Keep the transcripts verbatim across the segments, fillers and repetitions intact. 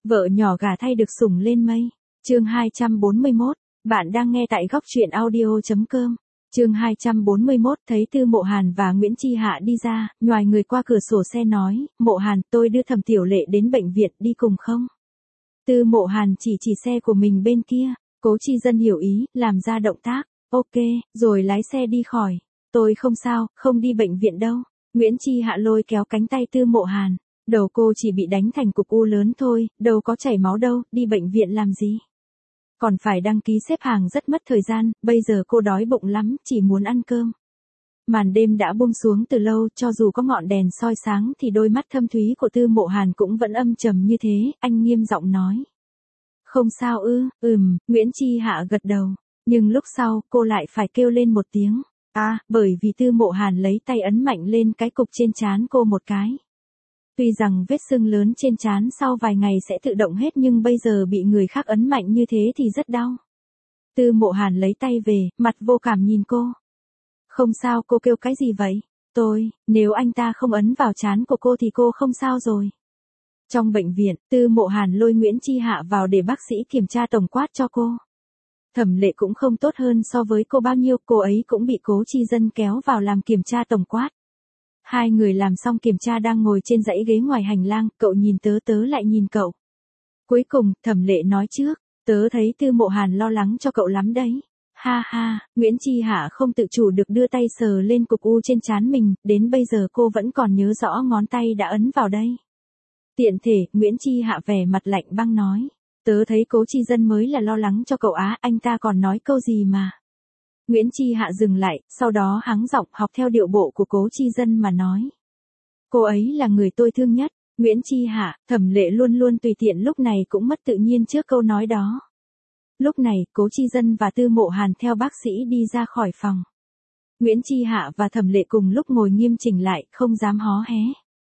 Vợ nhỏ gả thay được sủng lên mây. Chương hai trăm bốn mươi mốt, bạn đang nghe tại góc truyện audio chấm com. Chương hai trăm bốn mươi mốt, thấy Tư Mộ Hàn và Nguyễn Chi Hạ đi ra, nhoài người qua cửa sổ xe nói, Mộ Hàn, tôi đưa Thẩm Tiểu Lệ đến bệnh viện, đi cùng không? Tư Mộ Hàn chỉ chỉ xe của mình bên kia, Cố Chi Dân hiểu ý, làm ra động tác, ok, rồi lái xe đi khỏi. Tôi không sao, không đi bệnh viện đâu. Nguyễn Chi Hạ lôi kéo cánh tay Tư Mộ Hàn. Đầu cô chỉ bị đánh thành cục u lớn thôi, đâu có chảy máu đâu, đi bệnh viện làm gì? Còn phải đăng ký xếp hàng rất mất thời gian, bây giờ cô đói bụng lắm, chỉ muốn ăn cơm. Màn đêm đã buông xuống từ lâu, cho dù có ngọn đèn soi sáng thì đôi mắt thâm thúy của Tư Mộ Hàn cũng vẫn âm trầm như thế, anh nghiêm giọng nói. Không sao ư, ừm, Nguyễn Chi Hạ gật đầu, nhưng lúc sau cô lại phải kêu lên một tiếng, à, bởi vì Tư Mộ Hàn lấy tay ấn mạnh lên cái cục trên trán cô một cái. Tuy rằng vết sưng lớn trên trán sau vài ngày sẽ tự động hết nhưng bây giờ bị người khác ấn mạnh như thế thì rất đau. Tư Mộ Hàn lấy tay về, mặt vô cảm nhìn cô. Không sao, cô kêu cái gì vậy? Tôi, nếu anh ta không ấn vào trán của cô thì cô không sao rồi. Trong bệnh viện, Tư Mộ Hàn lôi Nguyễn Chi Hạ vào để bác sĩ kiểm tra tổng quát cho cô. Thẩm Lệ cũng không tốt hơn so với cô bao nhiêu, cô ấy cũng bị Cố Chi Dân kéo vào làm kiểm tra tổng quát. Hai người làm xong kiểm tra đang ngồi trên dãy ghế ngoài hành lang, cậu nhìn tớ, tớ lại nhìn cậu. Cuối cùng, Thẩm Lệ nói trước, tớ thấy Tư Mộ Hàn lo lắng cho cậu lắm đấy. Ha ha, Nguyễn Chi Hạ không tự chủ được đưa tay sờ lên cục u trên trán mình, đến bây giờ cô vẫn còn nhớ rõ ngón tay đã ấn vào đây. Tiện thể, Nguyễn Chi Hạ vẻ mặt lạnh băng nói, tớ thấy Cố Chi Dân mới là lo lắng cho cậu á, anh ta còn nói câu gì mà. Nguyễn Chi Hạ dừng lại, sau đó hắng giọng học theo điệu bộ của Cố Chi Dân mà nói. Cô ấy là người tôi thương nhất. Nguyễn Chi Hạ, Thẩm Lệ luôn luôn tùy tiện lúc này cũng mất tự nhiên trước câu nói đó. Lúc này, Cố Chi Dân và Tư Mộ Hàn theo bác sĩ đi ra khỏi phòng. Nguyễn Chi Hạ và Thẩm Lệ cùng lúc ngồi nghiêm chỉnh lại, không dám hó hé.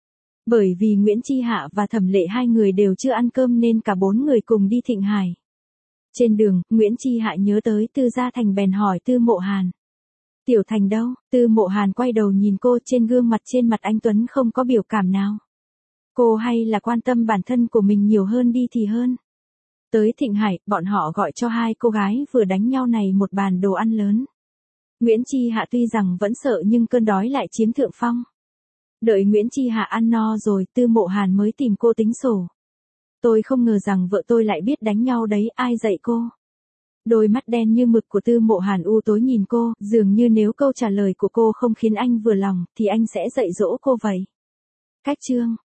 Bởi vì Nguyễn Chi Hạ và Thẩm Lệ hai người đều chưa ăn cơm nên cả bốn người cùng đi Thịnh Hải. Trên đường, Nguyễn Chi Hạ nhớ tới Tư Gia Thành bèn hỏi Tư Mộ Hàn. Tiểu Thành đâu? Tư Mộ Hàn quay đầu nhìn cô, trên gương mặt trên mặt anh Tuấn không có biểu cảm nào. Cô hay là quan tâm bản thân của mình nhiều hơn đi thì hơn. Tới Thịnh Hải, bọn họ gọi cho hai cô gái vừa đánh nhau này một bàn đồ ăn lớn. Nguyễn Chi Hạ tuy rằng vẫn sợ nhưng cơn đói lại chiếm thượng phong. Đợi Nguyễn Chi Hạ ăn no rồi, Tư Mộ Hàn mới tìm cô tính sổ. Tôi không ngờ rằng vợ tôi lại biết đánh nhau đấy, ai dạy cô? Đôi mắt đen như mực của Tư Mộ Hàn u tối nhìn cô, dường như nếu câu trả lời của cô không khiến anh vừa lòng, thì anh sẽ dạy dỗ cô vậy. Cách chương